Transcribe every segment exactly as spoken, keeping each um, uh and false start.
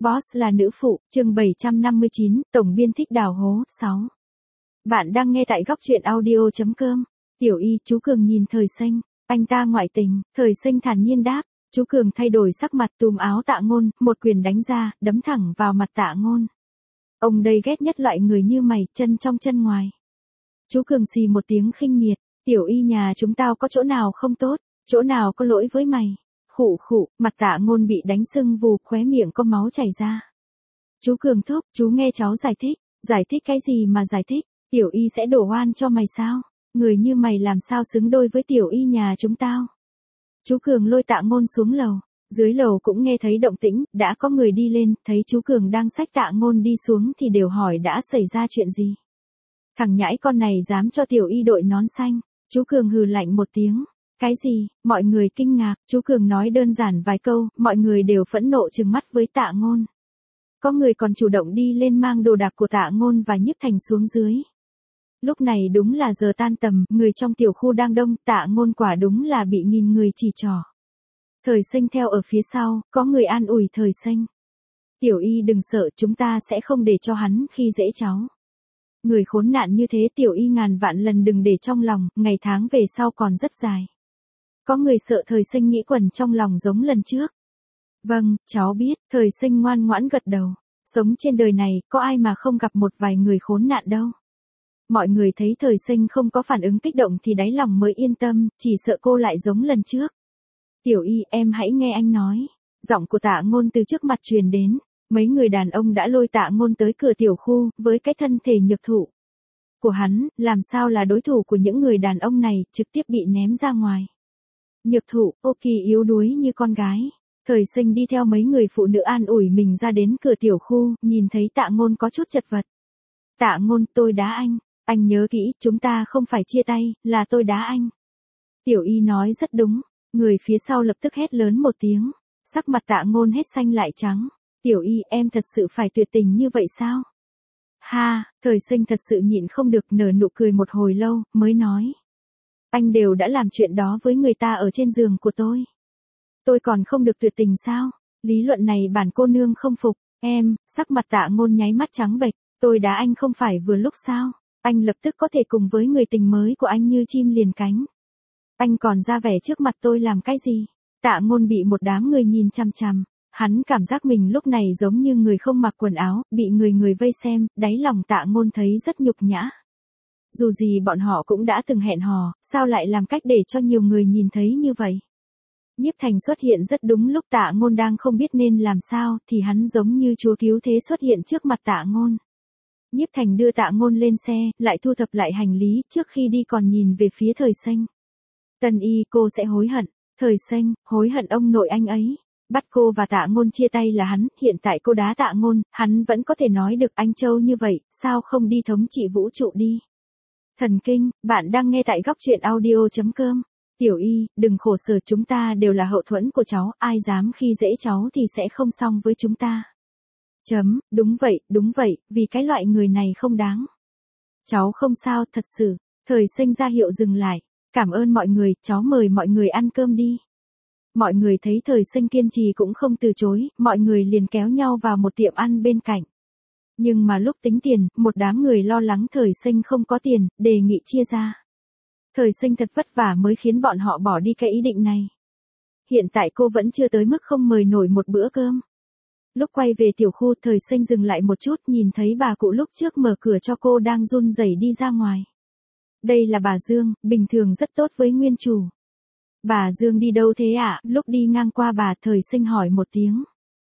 Boss là nữ phụ, chương bảy trăm năm mươi chín, tổng biên thích đào hố, sáu. Bạn đang nghe tại góc truyện audio chấm com. Tiểu Y, chú Cường nhìn Thời Sinh, anh ta ngoại tình, Thời Sinh thản nhiên đáp. Chú Cường thay đổi sắc mặt, túm áo Tạ Ngôn, một quyền đánh ra, đấm thẳng vào mặt Tạ Ngôn. Ông đây ghét nhất loại người như mày, chân trong chân ngoài. Chú Cường xì một tiếng khinh miệt, Tiểu Y nhà chúng tao có chỗ nào không tốt, chỗ nào có lỗi với mày. Khụ khụ, mặt Tạ Ngôn bị đánh sưng vù, khóe miệng có máu chảy ra. Chú Cường thúc, chú nghe cháu giải thích, giải thích cái gì mà giải thích, Tiểu Y sẽ đổ oan cho mày sao, người như mày làm sao xứng đôi với Tiểu Y nhà chúng tao. Chú Cường lôi Tạ Ngôn xuống lầu, dưới lầu cũng nghe thấy động tĩnh, đã có người đi lên, thấy chú Cường đang xách Tạ Ngôn đi xuống thì đều hỏi đã xảy ra chuyện gì. Thằng nhãi con này dám cho Tiểu Y đội nón xanh, chú Cường hừ lạnh một tiếng. Cái gì, mọi người kinh ngạc, chú Cường nói đơn giản vài câu, mọi người đều phẫn nộ trừng mắt với Tạ Ngôn. Có người còn chủ động đi lên mang đồ đạc của Tạ Ngôn và Nhiếp Thành xuống dưới. Lúc này đúng là giờ tan tầm, người trong tiểu khu đang đông, Tạ Ngôn quả đúng là bị nghìn người chỉ trỏ. Thời Sinh theo ở phía sau, có người an ủi Thời Sinh. Tiểu Y đừng sợ, chúng ta sẽ không để cho hắn khi dễ cháu. Người khốn nạn như thế Tiểu Y ngàn vạn lần đừng để trong lòng, ngày tháng về sau còn rất dài. Có người sợ Thời Sinh nghĩ quẩn trong lòng giống lần trước. Vâng, cháu biết, Thời Sinh ngoan ngoãn gật đầu. Sống trên đời này, có ai mà không gặp một vài người khốn nạn đâu. Mọi người thấy Thời Sinh không có phản ứng kích động thì đáy lòng mới yên tâm, chỉ sợ cô lại giống lần trước. Tiểu Y, em hãy nghe anh nói. Giọng của Tạ Ngôn từ trước mặt truyền đến. Mấy người đàn ông đã lôi Tạ Ngôn tới cửa tiểu khu, với cái thân thể nhược thụ của hắn, làm sao là đối thủ của những người đàn ông này, trực tiếp bị ném ra ngoài. Nhược thụ, ô kỳ yếu đuối như con gái. Thời Sinh đi theo mấy người phụ nữ an ủi mình ra đến cửa tiểu khu, nhìn thấy Tạ Ngôn có chút chật vật. Tạ Ngôn, tôi đá anh, anh nhớ kỹ, chúng ta không phải chia tay, là tôi đá anh. Tiểu Y nói rất đúng, người phía sau lập tức hét lớn một tiếng, sắc mặt Tạ Ngôn hết xanh lại trắng. Tiểu Y, em thật sự phải tuyệt tình như vậy sao? Ha, Thời Sinh thật sự nhịn không được nở nụ cười một hồi lâu, mới nói. Anh đều đã làm chuyện đó với người ta ở trên giường của tôi. Tôi còn không được tuyệt tình sao? Lý luận này bản cô nương không phục. Em, sắc mặt Tạ Ngôn nháy mắt trắng bệch. Tôi đá anh không phải vừa lúc sao? Anh lập tức có thể cùng với người tình mới của anh như chim liền cánh. Anh còn ra vẻ trước mặt tôi làm cái gì? Tạ Ngôn bị một đám người nhìn chằm chằm. Hắn cảm giác mình lúc này giống như người không mặc quần áo, bị người người vây xem, đáy lòng Tạ Ngôn thấy rất nhục nhã. Dù gì bọn họ cũng đã từng hẹn hò, sao lại làm cách để cho nhiều người nhìn thấy như vậy. Nhiếp Thành xuất hiện rất đúng lúc Tạ Ngôn đang không biết nên làm sao, thì hắn giống như chúa cứu thế xuất hiện trước mặt Tạ Ngôn. Nhiếp Thành đưa Tạ Ngôn lên xe, lại thu thập lại hành lý, trước khi đi còn nhìn về phía Thời Sinh. Tân Y, cô sẽ hối hận. Thời Sinh, hối hận ông nội anh ấy. Bắt cô và Tạ Ngôn chia tay là hắn, hiện tại cô đá Tạ Ngôn, hắn vẫn có thể nói được anh Châu như vậy, sao không đi thống trị vũ trụ đi. Thần kinh, bạn đang nghe tại góc truyện audio chấm com. Tiểu Y, đừng khổ sở, chúng ta đều là hậu thuẫn của cháu, ai dám khi dễ cháu thì sẽ không xong với chúng ta. Chấm, đúng vậy, đúng vậy, vì cái loại người này không đáng. Cháu không sao, thật sự. Thời Sinh ra hiệu dừng lại. Cảm ơn mọi người, cháu mời mọi người ăn cơm đi. Mọi người thấy Thời Sinh kiên trì cũng không từ chối, mọi người liền kéo nhau vào một tiệm ăn bên cạnh. Nhưng mà lúc tính tiền, một đám người lo lắng Thời Sinh không có tiền, đề nghị chia ra. Thời Sinh thật vất vả mới khiến bọn họ bỏ đi cái ý định này. Hiện tại cô vẫn chưa tới mức không mời nổi một bữa cơm. Lúc quay về tiểu khu, Thời Sinh dừng lại một chút, nhìn thấy bà cụ lúc trước mở cửa cho cô đang run rẩy đi ra ngoài. Đây là bà Dương, bình thường rất tốt với nguyên chủ. Bà Dương đi đâu thế ạ? À? Lúc đi ngang qua bà, Thời Sinh hỏi một tiếng.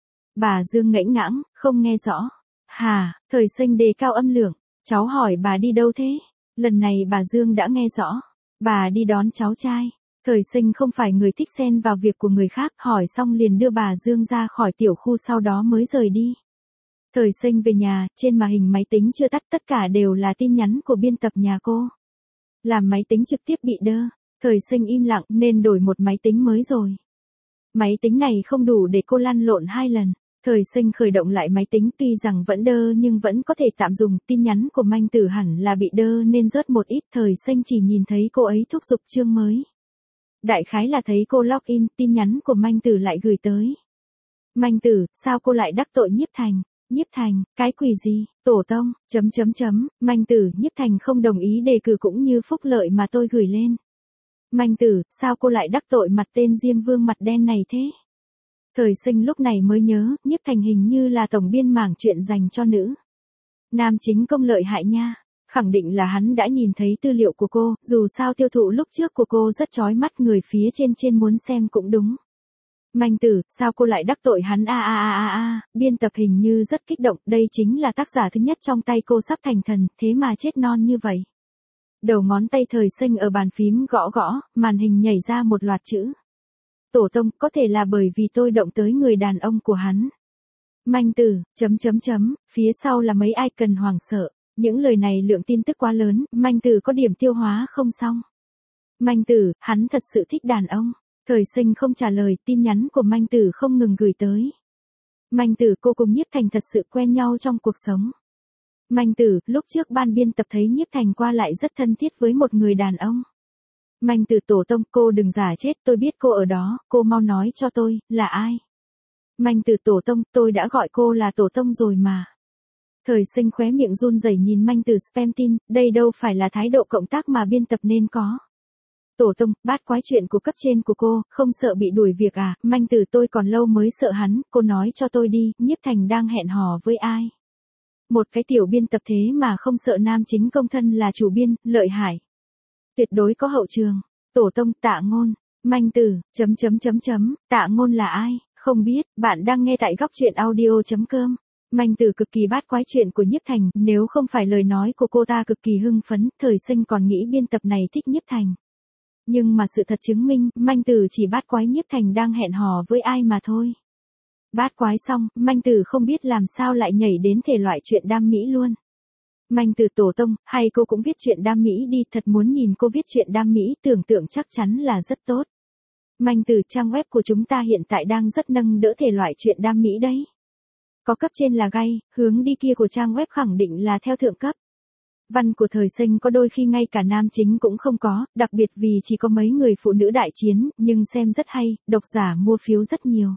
Bà Dương ngẫy ngãng, không nghe rõ. Hà, Thời Sinh đề cao âm lượng. Cháu hỏi bà đi đâu thế? Lần này bà Dương đã nghe rõ. Bà đi đón cháu trai. Thời Sinh không phải người thích xen vào việc của người khác, hỏi xong liền đưa bà Dương ra khỏi tiểu khu, sau đó mới rời đi. Thời Sinh về nhà, trên màn hình máy tính chưa tắt, tất cả đều là tin nhắn của biên tập nhà cô. Làm máy tính trực tiếp bị đơ. Thời Sinh im lặng nên đổi một máy tính mới rồi. Máy tính này không đủ để cô lăn lộn hai lần. Thời Sinh khởi động lại máy tính, tuy rằng vẫn đơ nhưng vẫn có thể tạm dùng. Tin nhắn của Manh Tử hẳn là bị đơ nên rớt một ít. Thời Sinh chỉ nhìn thấy cô ấy thúc giục chương mới. Đại khái là thấy cô login, tin nhắn của Manh Tử lại gửi tới. Manh tử, sao cô lại đắc tội Nhiếp Thành? Nhiếp Thành, cái quỷ gì? Tổ tông, chấm chấm chấm, Manh tử, Nhiếp Thành không đồng ý đề cử cũng như phúc lợi mà tôi gửi lên. Manh tử, sao cô lại đắc tội mặt tên Diêm Vương mặt đen này thế? Thời Sinh lúc này mới nhớ, Nhiếp Thành hình như là tổng biên mảng chuyện dành cho nữ nam chính công lợi hại nha. Khẳng định là hắn đã nhìn thấy tư liệu của cô, dù sao tiêu thụ lúc trước của cô rất chói mắt, người phía trên trên muốn xem cũng đúng. Manh tử, sao cô lại đắc tội hắn? A a a a a, biên tập hình như rất kích động, đây chính là tác giả thứ nhất trong tay cô sắp thành thần, thế mà chết non như vậy. Đầu ngón tay Thời Sinh ở bàn phím gõ gõ, màn hình nhảy ra một loạt chữ. Tổ tông, có thể là bởi vì tôi động tới người đàn ông của hắn. Manh tử, chấm chấm chấm, phía sau là mấy icon hoảng sợ. Những lời này lượng tin tức quá lớn, Manh tử có điểm tiêu hóa không xong. Manh tử, hắn thật sự thích đàn ông. Thời Sinh không trả lời, tin nhắn của Manh tử không ngừng gửi tới. Manh tử, cô cùng Nhiếp Thành thật sự quen nhau trong cuộc sống. Manh tử, lúc trước ban biên tập thấy Nhiếp Thành qua lại rất thân thiết với một người đàn ông. Manh tử, tổ tông, cô đừng giả chết, tôi biết cô ở đó, cô mau nói cho tôi, là ai? Manh tử, tổ tông, tôi đã gọi cô là tổ tông rồi mà. Thời Sinh khóe miệng run rẩy nhìn Manh tử spam tin, đây đâu phải là thái độ cộng tác mà biên tập nên có. Tổ tông, bát quái chuyện của cấp trên của cô, không sợ bị đuổi việc à? Manh tử, tôi còn lâu mới sợ hắn, cô nói cho tôi đi, Nhiếp Thành đang hẹn hò với ai? Một cái tiểu biên tập thế mà không sợ nam chính công thân là chủ biên, lợi hại. Tuyệt đối có hậu trường. Tổ tông, Tạ Ngôn. Manh tử, chấm chấm chấm chấm, Tạ Ngôn là ai? Không biết, bạn đang nghe tại góc truyện audio chấm com. Manh tử cực kỳ bát quái chuyện của Nhiếp Thành, nếu không phải lời nói của cô ta cực kỳ hưng phấn, Thời Sinh còn nghĩ biên tập này thích Nhiếp Thành. Nhưng mà sự thật chứng minh, Manh tử chỉ bát quái Nhiếp Thành đang hẹn hò với ai mà thôi. Bát quái xong, Manh tử không biết làm sao lại nhảy đến thể loại chuyện đam mỹ luôn. Manh tử, tổ tông, hay cô cũng viết chuyện đam mỹ đi, thật muốn nhìn cô viết chuyện đam mỹ, tưởng tượng chắc chắn là rất tốt. Manh tử, trang web của chúng ta hiện tại đang rất nâng đỡ thể loại chuyện đam mỹ đấy. Có cấp trên là gay, hướng đi kia của trang web khẳng định là theo thượng cấp. Văn của Thời Sinh có đôi khi ngay cả nam chính cũng không có, đặc biệt vì chỉ có mấy người phụ nữ đại chiến, nhưng xem rất hay, độc giả mua phiếu rất nhiều.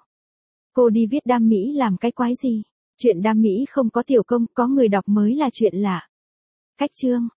Cô đi viết đam mỹ làm cái quái gì? Chuyện đam mỹ không có tiểu công, có người đọc mới là chuyện lạ. Cách chương